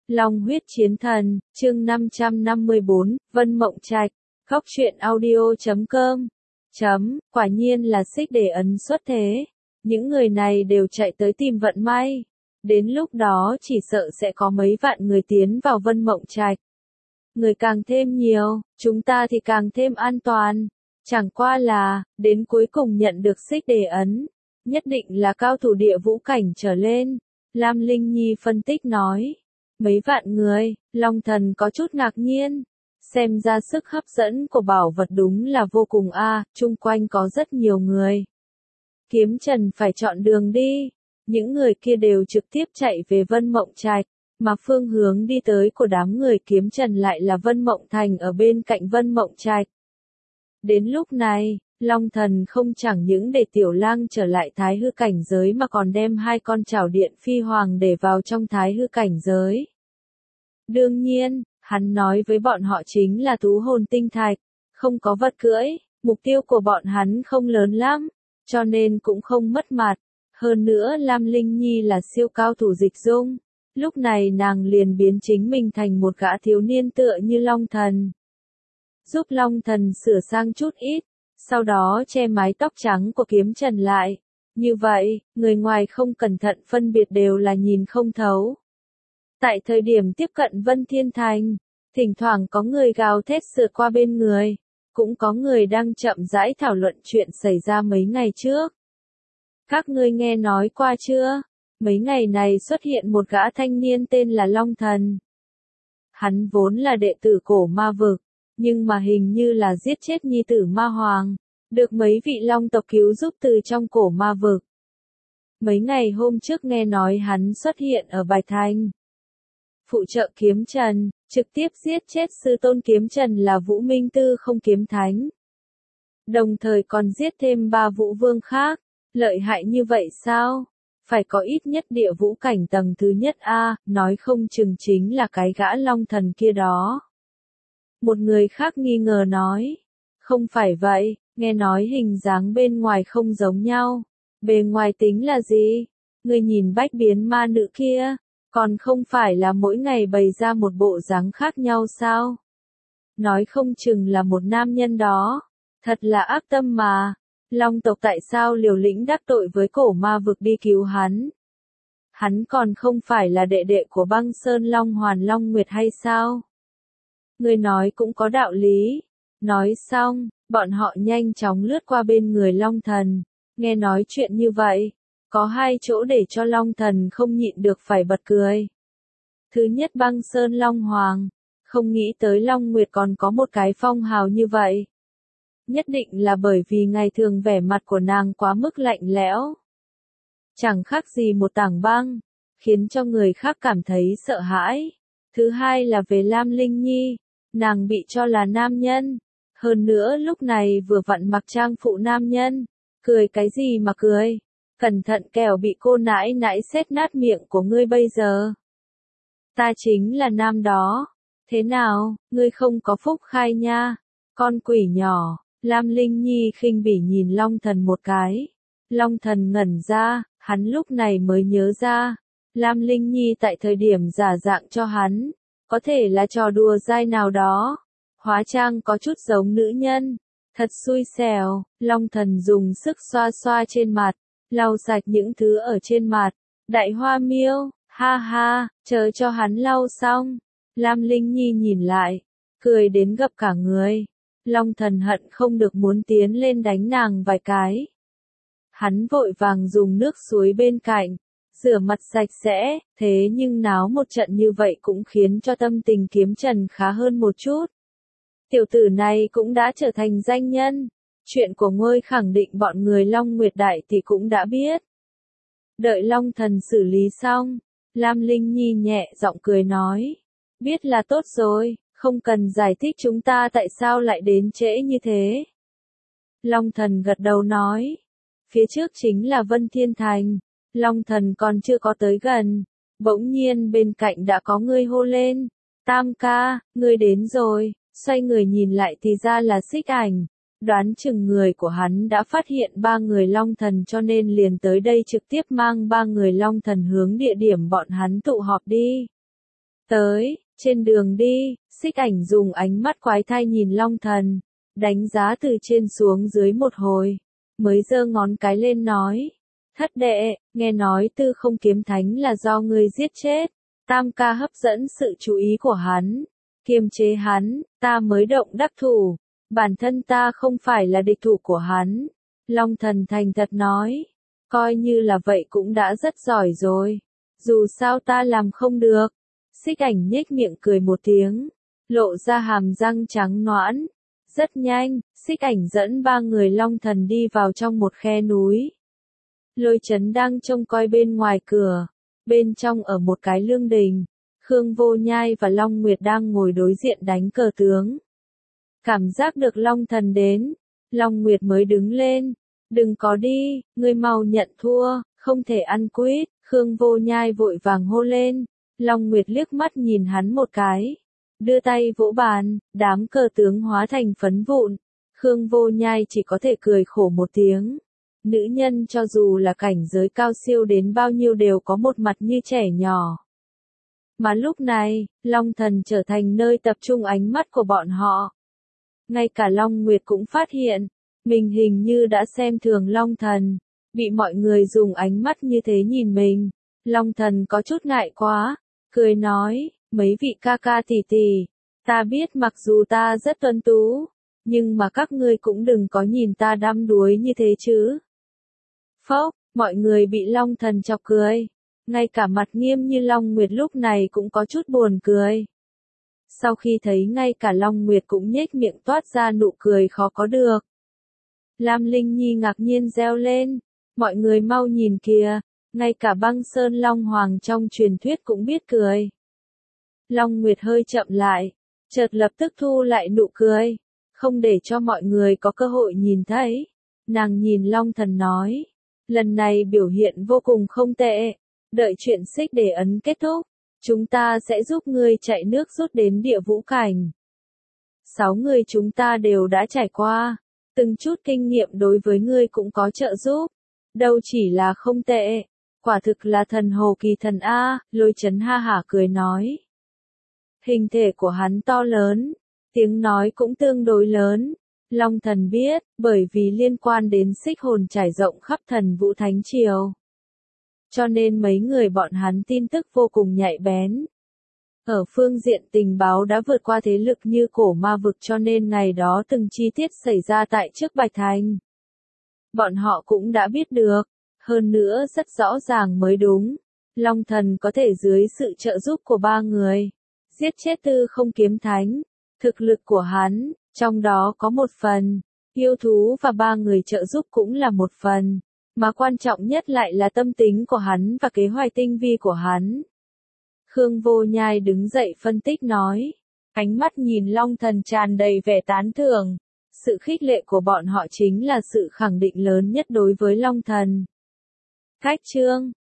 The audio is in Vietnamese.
Long huyết chiến thần, chương 554, Vân Mộng Trạch, góc truyện audio.com. Quả nhiên là xích để ấn xuất thế. Những người này đều chạy tới tìm vận may. Đến lúc đó chỉ sợ sẽ có mấy vạn người tiến vào Vân Mộng Trạch. Người càng thêm nhiều, chúng ta thì càng thêm an toàn. Chẳng qua là, đến cuối cùng nhận được xích đề ấn, nhất định là cao thủ địa vũ cảnh trở lên. Lam Linh Nhi phân tích nói. Mấy vạn người, Long Thần có chút ngạc nhiên. Xem ra sức hấp dẫn của bảo vật đúng là vô cùng chung quanh có rất nhiều người. Kiếm Trần phải chọn đường đi. Những người kia đều trực tiếp chạy về Vân Mộng Trạch, mà phương hướng đi tới của đám người Kiếm Trần lại là Vân Mộng Thành ở bên cạnh Vân Mộng Trạch. Đến lúc này, Long Thần không chẳng những để Tiểu Lang trở lại thái hư cảnh giới mà còn đem hai con trảo điện phi hoàng để vào trong thái hư cảnh giới. Đương nhiên, hắn nói với bọn họ chính là thú hồn tinh thạch, không có vật cưỡi, mục tiêu của bọn hắn không lớn lắm, cho nên cũng không mất mặt. Hơn nữa Lam Linh Nhi là siêu cao thủ dịch dung, lúc này nàng liền biến chính mình thành một gã thiếu niên tựa như Long Thần. Giúp Long Thần sửa sang chút ít, sau đó che mái tóc trắng của Kiếm Trần lại. Như vậy, người ngoài không cẩn thận phân biệt đều là nhìn không thấu. Tại thời điểm tiếp cận Vân Thiên Thành, thỉnh thoảng có người gào thét sượt qua bên người, cũng có người đang chậm rãi thảo luận chuyện xảy ra mấy ngày trước. Các ngươi nghe nói qua chưa? Mấy ngày này xuất hiện một gã thanh niên tên là Long Thần. Hắn vốn là đệ tử cổ ma vực, nhưng mà hình như là giết chết nhi tử ma hoàng, được mấy vị long tộc cứu giúp từ trong cổ ma vực. Mấy ngày hôm trước nghe nói hắn xuất hiện ở Bạch Thành. Phụ trợ Kiếm Trần, trực tiếp giết chết sư tôn Kiếm Trần là Vũ Minh Tư không kiếm thánh. Đồng thời còn giết thêm 3 vũ vương khác, lợi hại như vậy sao? Phải có ít nhất địa vũ cảnh tầng thứ nhất nói không chừng chính là cái gã Long Thần kia đó. Một người khác nghi ngờ nói, không phải vậy, nghe nói hình dáng bên ngoài không giống nhau. Bề ngoài tính là gì? Người nhìn bách biến ma nữ kia, còn không phải là mỗi ngày bày ra một bộ dáng khác nhau sao? Nói không chừng là một nam nhân đó, thật là ác tâm mà. Long tộc tại sao liều lĩnh đắc tội với cổ ma vực đi cứu hắn? Hắn còn không phải là đệ đệ của Băng Sơn Long Hoàn Long Nguyệt hay sao? Người nói cũng có đạo lý. Nói xong, bọn họ nhanh chóng lướt qua bên người Long Thần. Nghe nói chuyện như vậy, có hai chỗ để cho Long Thần không nhịn được phải bật cười. Thứ nhất Băng Sơn Long Hoàng, không nghĩ tới Long Nguyệt còn có một cái phong hào như vậy. Nhất định là bởi vì ngày thường vẻ mặt của nàng quá mức lạnh lẽo. Chẳng khác gì một tảng băng, khiến cho người khác cảm thấy sợ hãi. Thứ hai là về Lam Linh Nhi, nàng bị cho là nam nhân. Hơn nữa lúc này vừa vặn mặc trang phụ nam nhân, cười cái gì mà cười, cẩn thận kẻo bị cô nãi nãi xét nát miệng của ngươi bây giờ. Ta chính là nam đó, thế nào, ngươi không có phúc khai nha, con quỷ nhỏ. Lam Linh Nhi khinh bỉ nhìn Long Thần một cái. Long Thần ngẩn ra, hắn lúc này mới nhớ ra. Lam Linh Nhi tại thời điểm giả dạng cho hắn, có thể là trò đùa dai nào đó. Hóa trang có chút giống nữ nhân. Thật xui xẻo, Long Thần dùng sức xoa xoa trên mặt, lau sạch những thứ ở trên mặt. Đại Hoa Miêu, ha ha, chờ cho hắn lau xong. Lam Linh Nhi nhìn lại, cười đến gập cả người. Long Thần hận không được muốn tiến lên đánh nàng vài cái. Hắn vội vàng dùng nước suối bên cạnh, rửa mặt sạch sẽ, thế nhưng náo một trận như vậy cũng khiến cho tâm tình Kiếm Trần khá hơn một chút. Tiểu tử này cũng đã trở thành danh nhân, chuyện của ngươi khẳng định bọn người Long Nguyệt Đại thì cũng đã biết. Đợi Long Thần xử lý xong, Lam Linh Nhi nhẹ giọng cười nói, biết là tốt rồi. Không cần giải thích chúng ta tại sao lại đến trễ như thế. Long Thần gật đầu nói. Phía trước chính là Vân Thiên Thành. Long Thần còn chưa có tới gần. Bỗng nhiên bên cạnh đã có người hô lên. Tam ca, ngươi đến rồi. Xoay người nhìn lại thì ra là Xích Ảnh. Đoán chừng người của hắn đã phát hiện 3 người Long Thần cho nên liền tới đây trực tiếp mang 3 người Long Thần hướng địa điểm bọn hắn tụ họp đi. Tới, trên đường đi, Xích Ảnh dùng ánh mắt quái thai nhìn Long Thần, đánh giá từ trên xuống dưới một hồi, mới giơ ngón cái lên nói. Thất đệ, nghe nói Tư Không Kiếm Thánh là do ngươi giết chết, Tam ca hấp dẫn sự chú ý của hắn, kiềm chế hắn, ta mới động đắc thủ, bản thân ta không phải là địch thủ của hắn. Long Thần thành thật nói, coi như là vậy cũng đã rất giỏi rồi, dù sao ta làm không được. Xích Ảnh nhếch miệng cười một tiếng, lộ ra hàm răng trắng nõn. Rất nhanh, Xích Ảnh dẫn 3 người Long Thần đi vào trong một khe núi. Lôi Chấn đang trông coi bên ngoài cửa, bên trong ở một cái lương đình, Khương Vô Nhai và Long Nguyệt đang ngồi đối diện đánh cờ tướng. Cảm giác được Long Thần đến, Long Nguyệt mới đứng lên, đừng có đi, ngươi mau nhận thua, không thể ăn quýt. Khương Vô Nhai vội vàng hô lên, Long Nguyệt liếc mắt nhìn hắn một cái, đưa tay vỗ bàn, đám cờ tướng hóa thành phấn vụn. Khương Vô Nhai chỉ có thể cười khổ một tiếng. Nữ nhân cho dù là cảnh giới cao siêu đến bao nhiêu đều có một mặt như trẻ nhỏ. Mà lúc này, Long Thần trở thành nơi tập trung ánh mắt của bọn họ. Ngay cả Long Nguyệt cũng phát hiện, mình hình như đã xem thường Long Thần, bị mọi người dùng ánh mắt như thế nhìn mình. Long Thần có chút ngại quá, cười nói, mấy vị ca ca tỷ tỷ, ta biết mặc dù ta rất tuấn tú, nhưng mà các ngươi cũng đừng có nhìn ta đăm đuối như thế chứ. Phốc, mọi người bị Long Thần chọc cười, ngay cả mặt nghiêm như Long Nguyệt lúc này cũng có chút buồn cười. Sau khi thấy ngay cả Long Nguyệt cũng nhếch miệng toát ra nụ cười khó có được. Lam Linh Nhi ngạc nhiên reo lên, mọi người mau nhìn kìa, ngay cả Băng Sơn Long Hoàng trong truyền thuyết cũng biết cười. Long Nguyệt hơi chậm lại, chợt lập tức thu lại nụ cười, không để cho mọi người có cơ hội nhìn thấy. Nàng nhìn Long Thần nói, lần này biểu hiện vô cùng không tệ, đợi chuyện Xích Để Ấn kết thúc, chúng ta sẽ giúp ngươi chạy nước rút đến địa vũ cảnh. 6 người chúng ta đều đã trải qua, từng chút kinh nghiệm đối với ngươi cũng có trợ giúp, đâu chỉ là không tệ, quả thực là thần hồ kỳ thần A. Lôi Chấn ha hả cười nói. Hình thể của hắn to lớn, tiếng nói cũng tương đối lớn. Long Thần biết, bởi vì liên quan đến xích hồn trải rộng khắp Thần Vũ Thánh Triều. Cho nên mấy người bọn hắn tin tức vô cùng nhạy bén. Ở phương diện tình báo đã vượt qua thế lực như cổ ma vực cho nên ngày đó từng chi tiết xảy ra tại trước Bạch Thành. Bọn họ cũng đã biết được, hơn nữa rất rõ ràng mới đúng. Long Thần có thể dưới sự trợ giúp của 3 người, giết chết Tư Không Kiếm Thánh. Thực lực của hắn, trong đó có một phần, yêu thú và 3 người trợ giúp cũng là một phần, mà quan trọng nhất lại là tâm tính của hắn và kế hoạch tinh vi của hắn. Khương Vô Nhai đứng dậy phân tích nói, ánh mắt nhìn Long Thần tràn đầy vẻ tán thưởng. Sự khích lệ của bọn họ chính là sự khẳng định lớn nhất đối với Long Thần. Cách chương